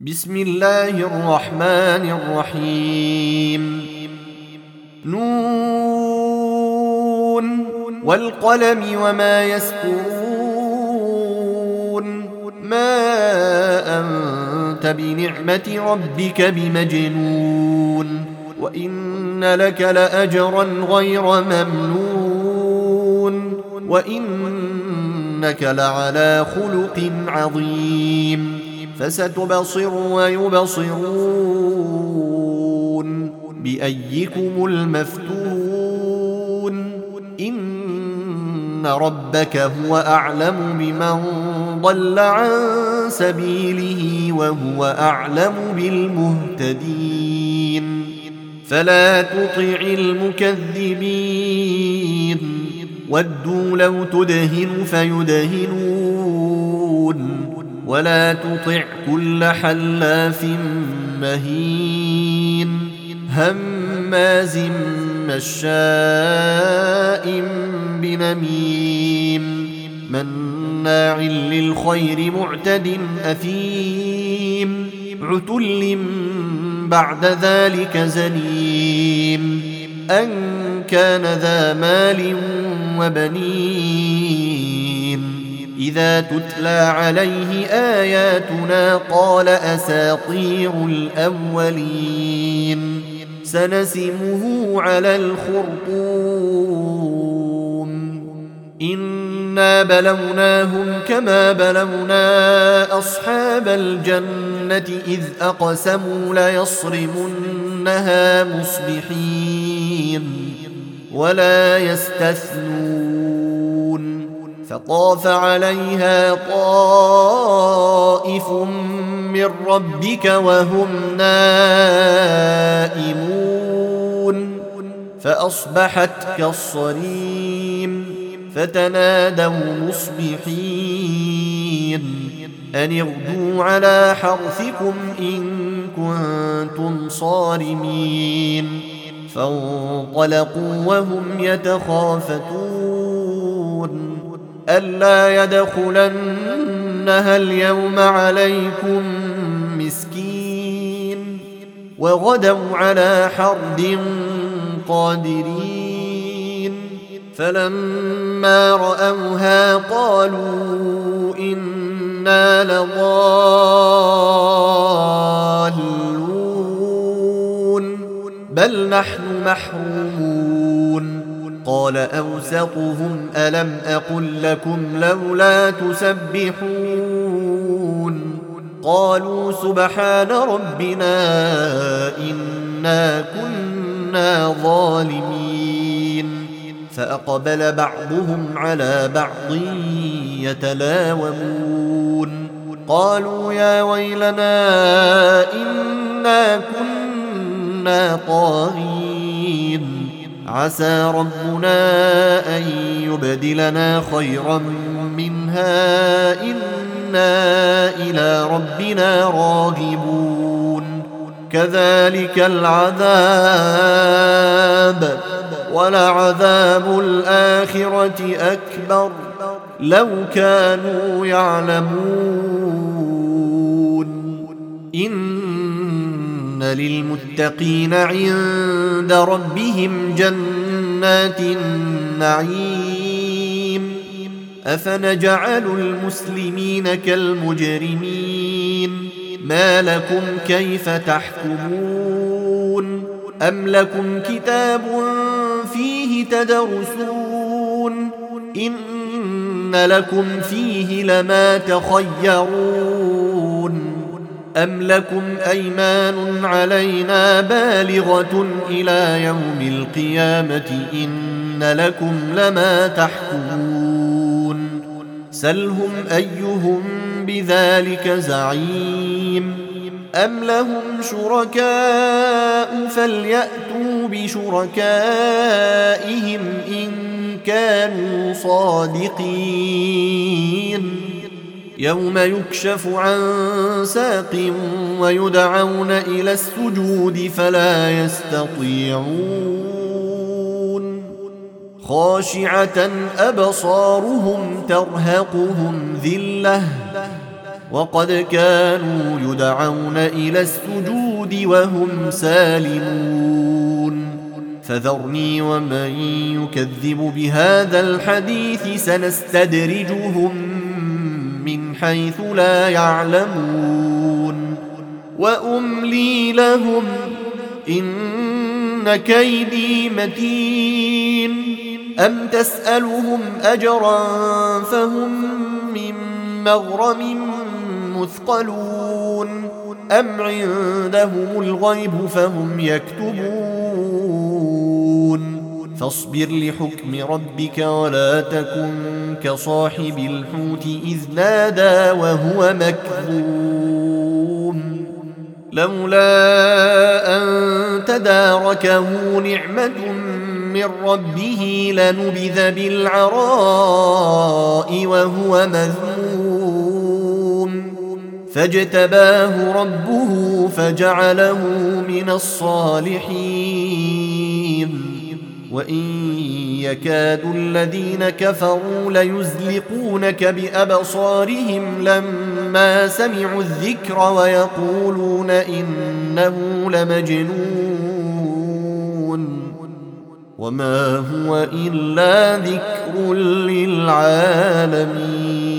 بسم الله الرحمن الرحيم. نون والقلم وما يسطرون. ما أنت بنعمة ربك بمجنون، وإن لك لأجرا غير ممنون، وإنك لعلى خلق عظيم. فستبصر ويبصرون بأيكم المفتون. إن ربك هو أعلم بمن ضل عن سبيله وهو أعلم بالمهتدين. فلا تطع المكذبين، ودوا لو تدهن فيدهنون، ولا تطع كل حلاف مهين هماز مشاء بنميم مناع للخير معتد أثيم عتل بعد ذلك زنيم أن كان ذا مال وبنين. إذا تتلى عليه آياتنا قال أساطير الأولين. سنسمه على الخرطوم. إنا بلوناهم كما بلونا أصحاب الجنة إذ أقسموا ليصرمنها مصبحين ولا يستثنون. فطاف عليها طائف من ربك وهم نائمون فأصبحت كالصريم. فتنادوا مصبحين أن اغدوا على حرثكم إن كنتم صارمين. فانطلقوا وهم يتخافتون ألا يدخلنها اليوم عليكم مسكين. وغدوا على حرد قادرين. فلما رأوها قالوا إنا لضالون بل نحن محرومون. قال أوسطهم ألم أقل لكم لولا تسبحون. قالوا سبحان ربنا إنا كنا ظالمين. فأقبل بعضهم على بعض يتلاومون قالوا يا ويلنا إنا كنا طاغين. عسى ربنا أن يبدلنا خيرا منها إنا إلى ربنا راغبون. كذلك العذاب ولعذاب الآخرة أكبر لو كانوا يعلمون. إن للمتقين عند ربهم جنات النعيم. أفنجعل المسلمين كالمجرمين ما لكم كيف تحكمون. أم لكم كتاب فيه تدرسون إن لكم فيه لما تخيرون. أم لكم أيمان علينا بالغة إلى يوم القيامة إن لكم لما تحكمون. سلهم أيهم بذلك زعيم. أم لهم شركاء فليأتوا بشركائهم إن كانوا صادقين. يوم يكشف عن ساق ويدعون إلى السجود فلا يستطيعون. خاشعة أبصارهم ترهقهم ذلة وقد كانوا يدعون إلى السجود وهم سالمون فذرني ومن يكذب بهذا الحديث سنستدرجهم من حيث لا يعلمون وأملي لهم إن كيدي متين أم تسألهم أجرا فهم من مغرم مثقلون أم عندهم الغيب فهم يكتبون فاصبر لحكم ربك ولا تكن كصاحب الحوت إذ نادى وهو مكذوم لولا أن تداركه نعمة من ربه لنبذ بالعراء وهو مذموم فاجتباه ربه فجعله من الصالحين وإن يكاد الذين كفروا ليزلقونك بأبصارهم لما سمعوا الذكر ويقولون إنه لمجنون وما هو إلا ذكر للعالمين